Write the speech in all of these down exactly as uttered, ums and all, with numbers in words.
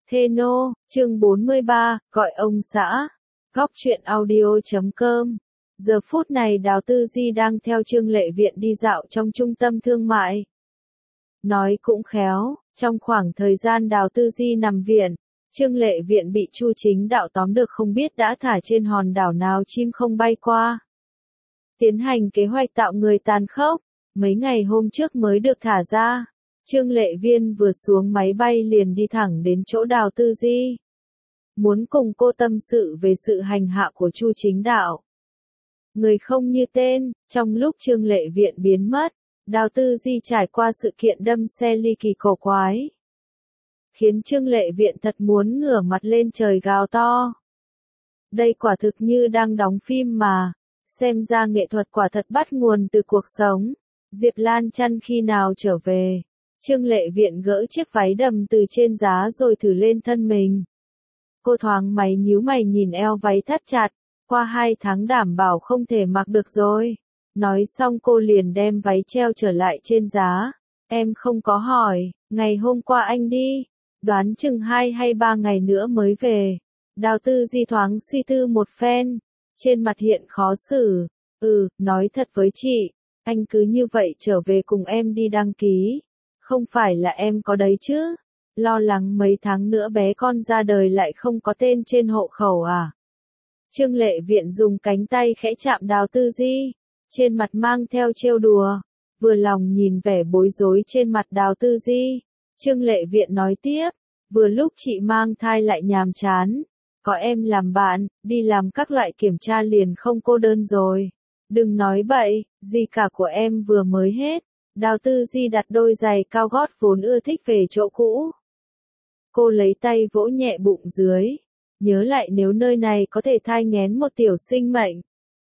Thê nô, chương bốn mươi ba, gọi ông xã. Góc truyện audio chấm com. Giờ phút này Đào Tư Di đang theo Trương Lệ Viện đi dạo trong trung tâm thương mại. Nói cũng khéo, trong khoảng thời gian Đào Tư Di nằm viện, Trương Lệ Viện bị Chu Chính Đạo tóm được không biết đã thả trên hòn đảo nào chim không bay qua. Tiến hành kế hoạch tạo người tàn khốc, mấy ngày hôm trước mới được thả ra. Trương Lệ Viên vừa xuống máy bay liền đi thẳng đến chỗ Đào Tư Di. Muốn cùng cô tâm sự về sự hành hạ của Chu Chính Đạo. Người không như tên, trong lúc Trương Lệ Viện biến mất, Đào Tư Di trải qua sự kiện đâm xe ly kỳ cổ quái. Khiến Trương Lệ Viện thật muốn ngửa mặt lên trời gào to. Đây quả thực như đang đóng phim mà, xem ra nghệ thuật quả thật bắt nguồn từ cuộc sống. Diệp Lan Chăn khi nào trở về? Trương Lệ Viện gỡ chiếc váy đầm từ trên giá rồi thử lên thân mình. Cô thoáng mày nhíu mày nhìn eo váy thắt chặt, qua hai tháng đảm bảo không thể mặc được rồi. Nói xong cô liền đem váy treo trở lại trên giá. Em không có hỏi, ngày hôm qua anh đi, đoán chừng hai hay ba ngày nữa mới về. Đào Tư Di thoáng suy tư một phen, trên mặt hiện khó xử. Ừ, nói thật với chị, anh cứ như vậy trở về cùng em đi đăng ký. Không phải là em có đấy chứ, lo lắng mấy tháng nữa bé con ra đời lại không có tên trên hộ khẩu à. Trương Lệ Viện dùng cánh tay khẽ chạm Đào Tư Di, trên mặt mang theo trêu đùa, vừa lòng nhìn vẻ bối rối trên mặt Đào Tư Di. Trương Lệ Viện nói tiếp, vừa lúc chị mang thai lại nhàm chán, có em làm bạn, đi làm các loại kiểm tra liền không cô đơn rồi. Đừng nói bậy, gì cả của em vừa mới hết. Đào Tư Di đặt đôi giày cao gót vốn ưa thích về chỗ cũ. Cô lấy tay vỗ nhẹ bụng dưới. Nhớ lại nếu nơi này có thể thai nghén một tiểu sinh mệnh.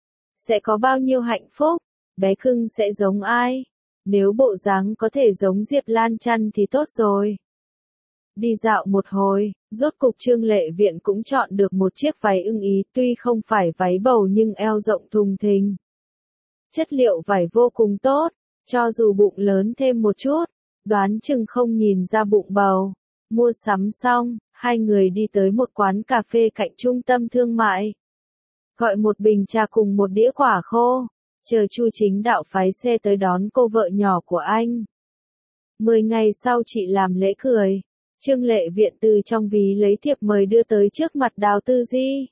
Sẽ có bao nhiêu hạnh phúc, bé cưng sẽ giống ai? Nếu bộ dáng có thể giống Diệp Lan Chăn thì tốt rồi. Đi dạo một hồi, rốt cục Trương Lệ Viện cũng chọn được một chiếc váy ưng ý, tuy không phải váy bầu nhưng eo rộng thùng thình. Chất liệu vải vô cùng tốt. Cho dù bụng lớn thêm một chút, đoán chừng không nhìn ra bụng bầu. Mua sắm xong, hai người đi tới một quán cà phê cạnh trung tâm thương mại. Gọi một bình trà cùng một đĩa quả khô, chờ Chu Chính Đạo phái xe tới đón cô vợ nhỏ của anh. Mười ngày sau chị làm lễ cười, Trương Lệ Viện từ trong ví lấy thiệp mời đưa tới trước mặt Đào Tư Di.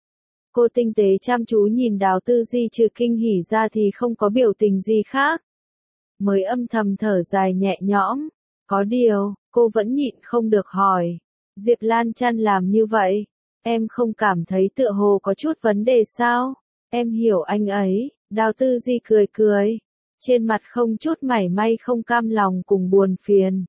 Cô tinh tế chăm chú nhìn Đào Tư Di trừ kinh hỉ ra thì không có biểu tình gì khác. Mới âm thầm thở dài nhẹ nhõm, có điều, cô vẫn nhịn không được hỏi, Diệp Lan Chăn làm như vậy, em không cảm thấy tựa hồ có chút vấn đề sao? Em hiểu anh ấy. Đào Tư Di cười cười, trên mặt không chút mảy may không cam lòng cùng buồn phiền.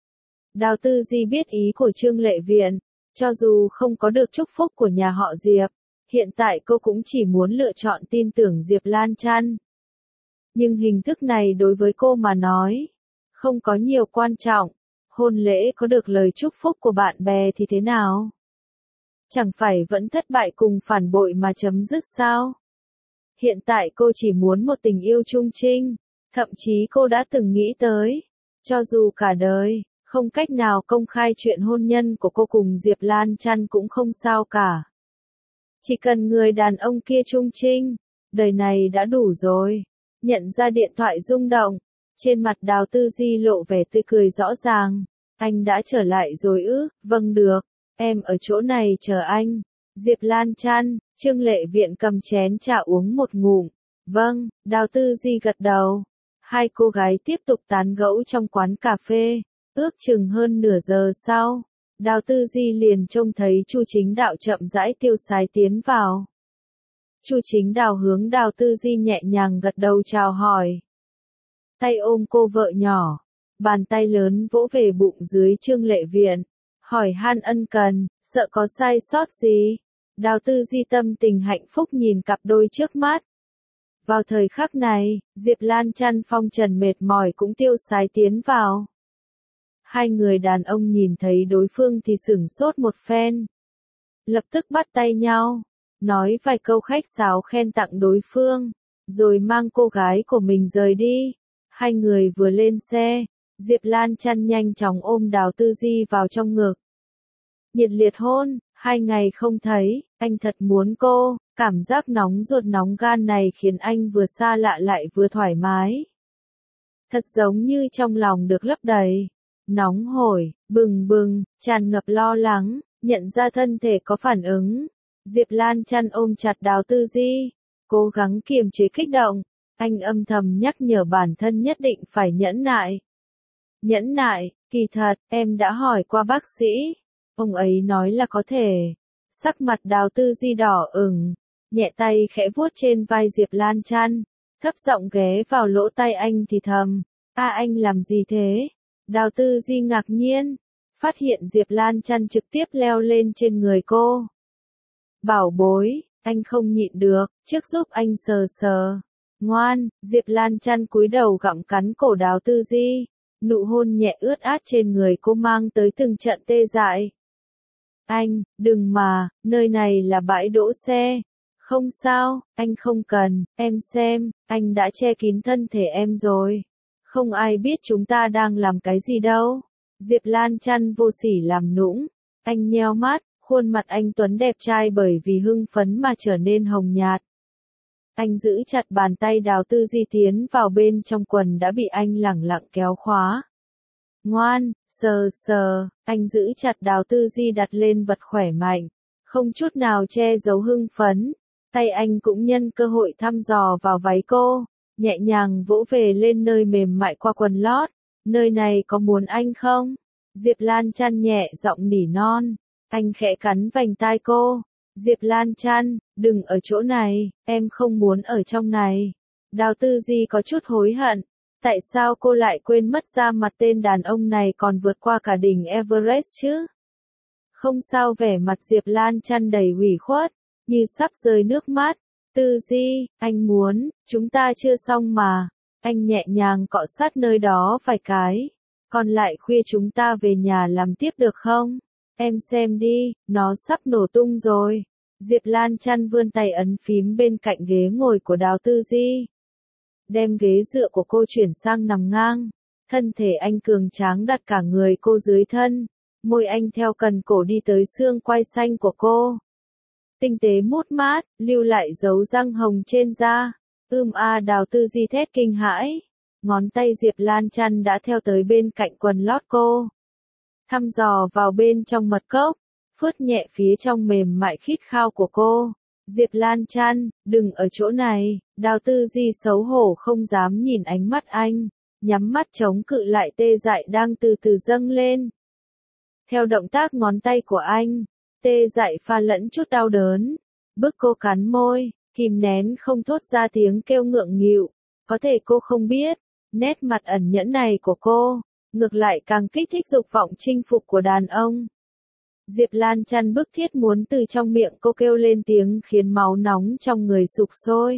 Đào Tư Di biết ý của Trương Lệ Viện, cho dù không có được chúc phúc của nhà họ Diệp, hiện tại cô cũng chỉ muốn lựa chọn tin tưởng Diệp Lan Chăn. Nhưng hình thức này đối với cô mà nói, không có nhiều quan trọng. Hôn lễ có được lời chúc phúc của bạn bè thì thế nào? Chẳng phải vẫn thất bại cùng phản bội mà chấm dứt sao? Hiện tại cô chỉ muốn một tình yêu chung trinh, thậm chí cô đã từng nghĩ tới, cho dù cả đời, không cách nào công khai chuyện hôn nhân của cô cùng Diệp Lan Chăn cũng không sao cả. Chỉ cần người đàn ông kia chung trinh, đời này đã đủ rồi. Nhận ra điện thoại rung động, trên mặt Đào Tư Di lộ vẻ tươi cười rõ ràng. Anh đã trở lại rồi ư? Vâng được, em ở chỗ này chờ anh. Diệp Lan Chăn, Trương Lệ Viện cầm chén trà uống một ngụm. Vâng, Đào Tư Di gật đầu. Hai cô gái tiếp tục tán gẫu trong quán cà phê. Ước chừng hơn nửa giờ sau, Đào Tư Di liền trông thấy Chu Chính Đạo chậm rãi tiêu sái tiến vào. Chu Chính Đạo hướng Đào Tư Di nhẹ nhàng gật đầu chào hỏi. Tay ôm cô vợ nhỏ, bàn tay lớn vỗ về bụng dưới Trương Lệ Viện, hỏi han ân cần, sợ có sai sót gì. Đào Tư Di tâm tình hạnh phúc nhìn cặp đôi trước mắt. Vào thời khắc này, Diệp Lan Chăn phong trần mệt mỏi cũng tiêu sái tiến vào. Hai người đàn ông nhìn thấy đối phương thì sửng sốt một phen. Lập tức bắt tay nhau, nói vài câu khách sáo khen tặng đối phương, rồi mang cô gái của mình rời đi. Hai người vừa lên xe, Diệp Lan Chăn nhanh chóng ôm Đào Tư Di vào trong ngực. nhiệt liệt hôn, hai ngày không thấy, anh thật muốn cô, cảm giác nóng ruột nóng gan này khiến anh vừa xa lạ lại vừa thoải mái. Thật giống như trong lòng được lấp đầy, nóng hổi, bừng bừng, tràn ngập lo lắng, nhận ra thân thể có phản ứng. Diệp Lan chăn ôm chặt Đào Tư Di, cố gắng kiềm chế kích động, anh âm thầm nhắc nhở bản thân nhất định phải nhẫn nại. Nhẫn nại, kỳ thật, em đã hỏi qua bác sĩ, ông ấy nói là có thể. Sắc mặt Đào Tư Di đỏ ửng, nhẹ tay khẽ vuốt trên vai Diệp Lan chăn, thấp giọng ghé vào lỗ tai anh thì thầm, a anh làm gì thế? Đào Tư Di ngạc nhiên, phát hiện Diệp Lan chăn trực tiếp leo lên trên người cô. Bảo bối, anh không nhịn được, trước giúp anh sờ sờ. Ngoan, Diệp Lan chăn cúi đầu gặm cắn cổ Đào Tư Di, nụ hôn nhẹ ướt át trên người cô mang tới từng trận tê dại. Anh, đừng mà, nơi này là bãi đỗ xe. Không sao, anh không cần, em xem, anh đã che kín thân thể em rồi. Không ai biết chúng ta đang làm cái gì đâu. Diệp Lan chăn vô sỉ làm nũng. Anh nheo mắt, khuôn mặt anh tuấn đẹp trai bởi vì hưng phấn mà trở nên hồng nhạt. Anh giữ chặt bàn tay Đào Tư Di tiến vào bên trong quần đã bị anh lẳng lặng kéo khóa. Ngoan, sờ sờ, anh giữ chặt Đào Tư Di đặt lên vật khỏe mạnh, không chút nào che giấu hưng phấn. Tay anh cũng nhân cơ hội thăm dò vào váy cô, nhẹ nhàng vỗ về lên nơi mềm mại qua quần lót. Nơi này có muốn anh không? Diệp Lan chăn nhẹ giọng nỉ non. Anh khẽ cắn vành tai cô. Diệp Lan chăn, đừng ở chỗ này, em không muốn ở trong này. Đào Tư Di có chút hối hận. Tại sao cô lại quên mất ra mặt tên đàn ông này còn vượt qua cả đỉnh Everest chứ? Không sao, vẻ mặt Diệp Lan chăn đầy ủy khuất, như sắp rơi nước mắt. Tư Di, anh muốn, chúng ta chưa xong mà. Anh nhẹ nhàng cọ sát nơi đó vài cái. Còn lại khuya chúng ta về nhà làm tiếp được không? Em xem đi, nó sắp nổ tung rồi. Diệp Lan chăn vươn tay ấn phím bên cạnh ghế ngồi của Đào Tư Di. Đem ghế dựa của cô chuyển sang nằm ngang. Thân thể anh cường tráng đặt cả người cô dưới thân. Môi anh theo cần cổ đi tới xương quai xanh của cô. Tinh tế mút mát, lưu lại dấu răng hồng trên da. Ưm a Đào Tư Di thét kinh hãi. Ngón tay Diệp Lan chăn đã theo tới bên cạnh quần lót cô. Thăm dò vào bên trong mật cốc, phớt nhẹ phía trong mềm mại khít khao của cô. Diệp Lan chăn, đừng ở chỗ này. Đào Tư Di xấu hổ không dám nhìn ánh mắt anh, nhắm mắt chống cự lại tê dại đang từ từ dâng lên. Theo động tác ngón tay của anh, tê dại pha lẫn chút đau đớn, bức cô cắn môi, kìm nén không thốt ra tiếng kêu ngượng nghịu. Có thể cô không biết, nét mặt ẩn nhẫn này của cô, ngược lại càng kích thích dục vọng chinh phục của đàn ông. Diệp Lan chăn bức thiết muốn từ trong miệng cô kêu lên tiếng khiến máu nóng trong người sục sôi.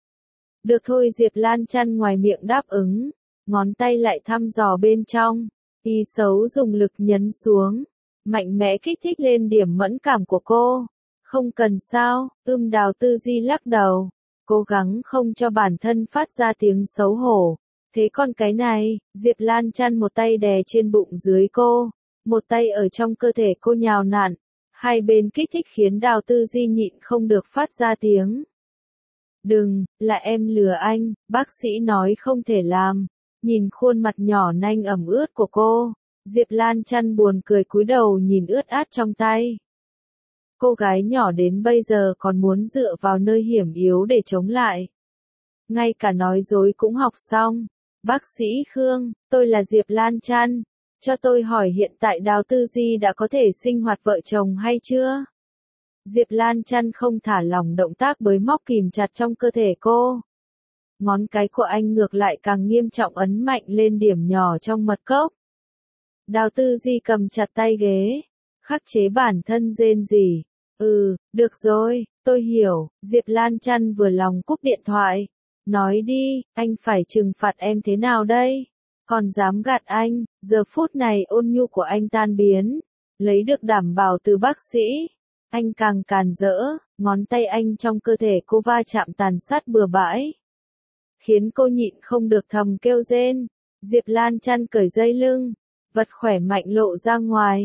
Được thôi, Diệp Lan chăn ngoài miệng đáp ứng, ngón tay lại thăm dò bên trong, y xấu dùng lực nhấn xuống, mạnh mẽ kích thích lên điểm mẫn cảm của cô. Không cần sao, ưm Đào Tư Di lắc đầu, cố gắng không cho bản thân phát ra tiếng xấu hổ. Thế còn cái này, Diệp Lan chăn một tay đè trên bụng dưới cô, một tay ở trong cơ thể cô nhào nặn, hai bên kích thích khiến Đào Tư Di nhịn không được phát ra tiếng. Đừng, là em lừa anh, bác sĩ nói không thể làm. Nhìn khuôn mặt nhỏ nanh ẩm ướt của cô, Diệp Lan chăn buồn cười cúi đầu nhìn ướt át trong tay. Cô gái nhỏ đến bây giờ còn muốn dựa vào nơi hiểm yếu để chống lại. Ngay cả nói dối cũng học xong. Bác sĩ Khương, tôi là Diệp Lan chăn. Cho tôi hỏi hiện tại Đào Tư Di đã có thể sinh hoạt vợ chồng hay chưa? Diệp Lan chăn không thả lỏng động tác bới móc kìm chặt trong cơ thể cô. Ngón cái của anh ngược lại càng nghiêm trọng ấn mạnh lên điểm nhỏ trong mật cốc. Đào Tư Di cầm chặt tay ghế, khắc chế bản thân rên rỉ. Ừ, được rồi, tôi hiểu. Diệp Lan chăn vừa lòng cúp điện thoại. Nói đi, anh phải trừng phạt em thế nào đây? Còn dám gạt anh? Giờ phút này ôn nhu của anh tan biến, lấy được đảm bảo từ bác sĩ. Anh càng càn rỡ, ngón tay anh trong cơ thể cô va chạm tàn sát bừa bãi, khiến cô nhịn không được thầm kêu rên. Diệp Lan chăn cởi dây lưng, vật khỏe mạnh lộ ra ngoài.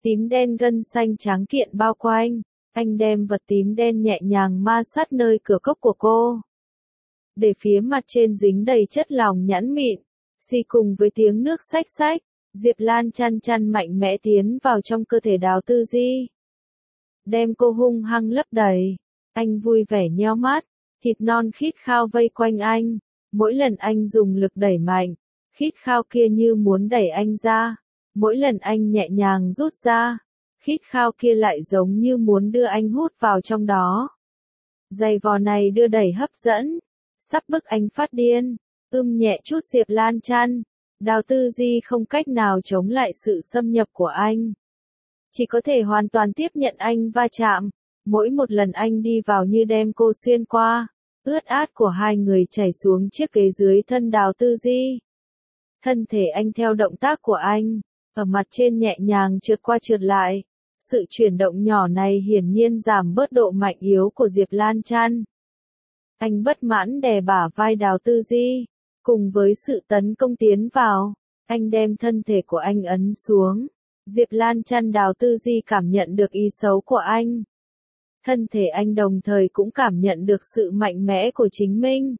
tím đen gân xanh trắng kiện bao quanh. Anh đem vật tím đen nhẹ nhàng ma sát nơi cửa cốc của cô. Để phía mặt trên dính đầy chất lỏng nhẵn mịn. Xì cùng với tiếng nước xách xách, Diệp Lan chăn chăn mạnh mẽ tiến vào trong cơ thể Đào Tư Di. Đem cô hung hăng lấp đầy. Anh vui vẻ nheo mắt, thịt non khít khao vây quanh anh. Mỗi lần anh dùng lực đẩy mạnh, khít khao kia như muốn đẩy anh ra. Mỗi lần anh nhẹ nhàng rút ra, khít khao kia lại giống như muốn đưa anh hút vào trong đó. Giày vò này đưa đẩy hấp dẫn, sắp bức anh phát điên. Ưm nhẹ chút Diệp Lan chăn, Đào Tư Di không cách nào chống lại sự xâm nhập của anh. Chỉ có thể hoàn toàn tiếp nhận anh va chạm. Mỗi một lần anh đi vào như đem cô xuyên qua, ướt át của hai người chảy xuống chiếc ghế dưới thân Đào Tư Di. Thân thể anh theo động tác của anh, ở mặt trên nhẹ nhàng trượt qua trượt lại. Sự chuyển động nhỏ này hiển nhiên giảm bớt độ mạnh yếu của Diệp Lan chăn. Anh bất mãn đè bả vai Đào Tư Di. Cùng với sự tấn công tiến vào, anh đem thân thể của anh ấn xuống. Diệp Lan chăn Đào Tư Di cảm nhận được ý xấu của anh. Thân thể anh đồng thời cũng cảm nhận được sự mạnh mẽ của chính mình.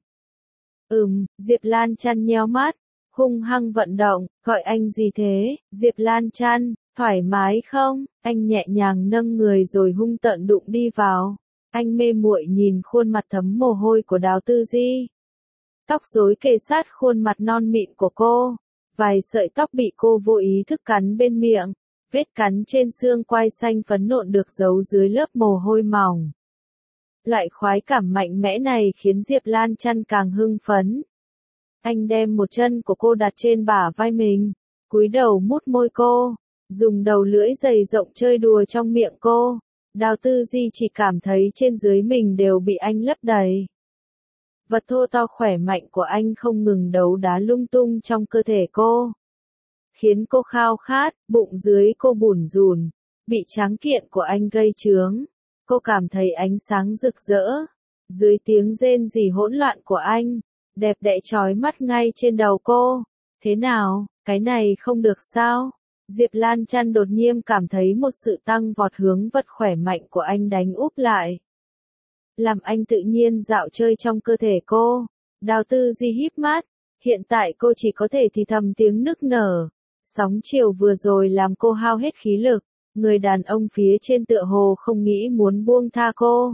Ừm, Diệp Lan chăn nheo mắt, hung hăng vận động, gọi anh gì thế, Diệp Lan chăn, thoải mái không? Anh nhẹ nhàng nâng người rồi hung tợn đụng đi vào. Anh mê muội nhìn khuôn mặt thấm mồ hôi của Đào Tư Di. Tóc rối kề sát khuôn mặt non mịn của cô. Vài sợi tóc bị cô vô ý thức cắn bên miệng. Vết cắn trên xương quai xanh phấn nộn được giấu dưới lớp mồ hôi mỏng. Loại khoái cảm mạnh mẽ này khiến Diệp Lan chăn càng hưng phấn. Anh đem một chân của cô đặt trên bả vai mình, cúi đầu mút môi cô, dùng đầu lưỡi dày rộng chơi đùa trong miệng cô. Đào Tư Di chỉ cảm thấy trên dưới mình đều bị anh lấp đầy. Vật thô to khỏe mạnh của anh không ngừng đấu đá lung tung trong cơ thể cô, khiến cô khao khát, bụng dưới cô bủn rủn, bị tráng kiện của anh gây chướng. Cô cảm thấy ánh sáng rực rỡ, dưới tiếng rên rỉ hỗn loạn của anh, đẹp đẽ chói mắt ngay trên đầu cô. Thế nào, cái này không được sao? Diệp Lan chăn đột nhiên cảm thấy một sự tăng vọt hướng vật khỏe mạnh của anh đánh úp lại. Làm anh tự nhiên dạo chơi trong cơ thể cô. Đào Tư Di híp mắt, hiện tại cô chỉ có thể thì thầm tiếng nức nở. Sóng chiều vừa rồi làm cô hao hết khí lực, người đàn ông phía trên tựa hồ không nghĩ muốn buông tha cô.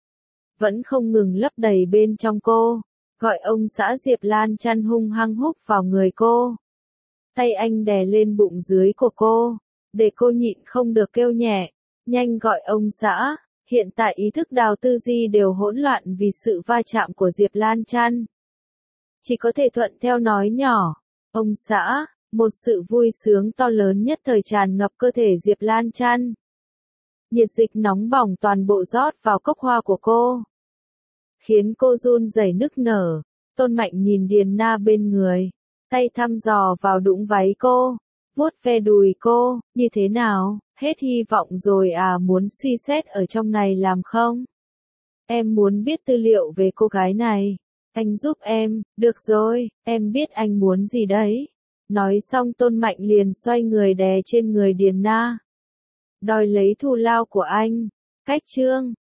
Vẫn không ngừng lấp đầy bên trong cô, gọi ông xã. Diệp Lan chăn hung hăng húc vào người cô. Tay anh đè lên bụng dưới của cô, để cô nhịn không được kêu nhẹ, nhanh gọi ông xã. Hiện tại ý thức Đào Tư Di đều hỗn loạn vì sự va chạm của Diệp Lan chăn. Chỉ có thể thuận theo nói nhỏ, ông xã. Một sự vui sướng to lớn nhất thời tràn ngập cơ thể Diệp Lan chăn. Nhiệt dịch nóng bỏng toàn bộ rót vào cốc hoa của cô, khiến cô run rẩy nức nở. Tôn Mạnh nhìn Điền Na bên người, tay thăm dò vào đũng váy cô, vuốt ve đùi cô. Như thế nào, hết hy vọng rồi à? Muốn suy xét ở trong này làm không? Em muốn biết tư liệu về cô gái này. Anh giúp em. Được rồi, em biết anh muốn gì đấy. Nói xong Tôn Mạnh liền xoay người đè trên người Điền Na, đòi lấy thù lao của anh. Cách chương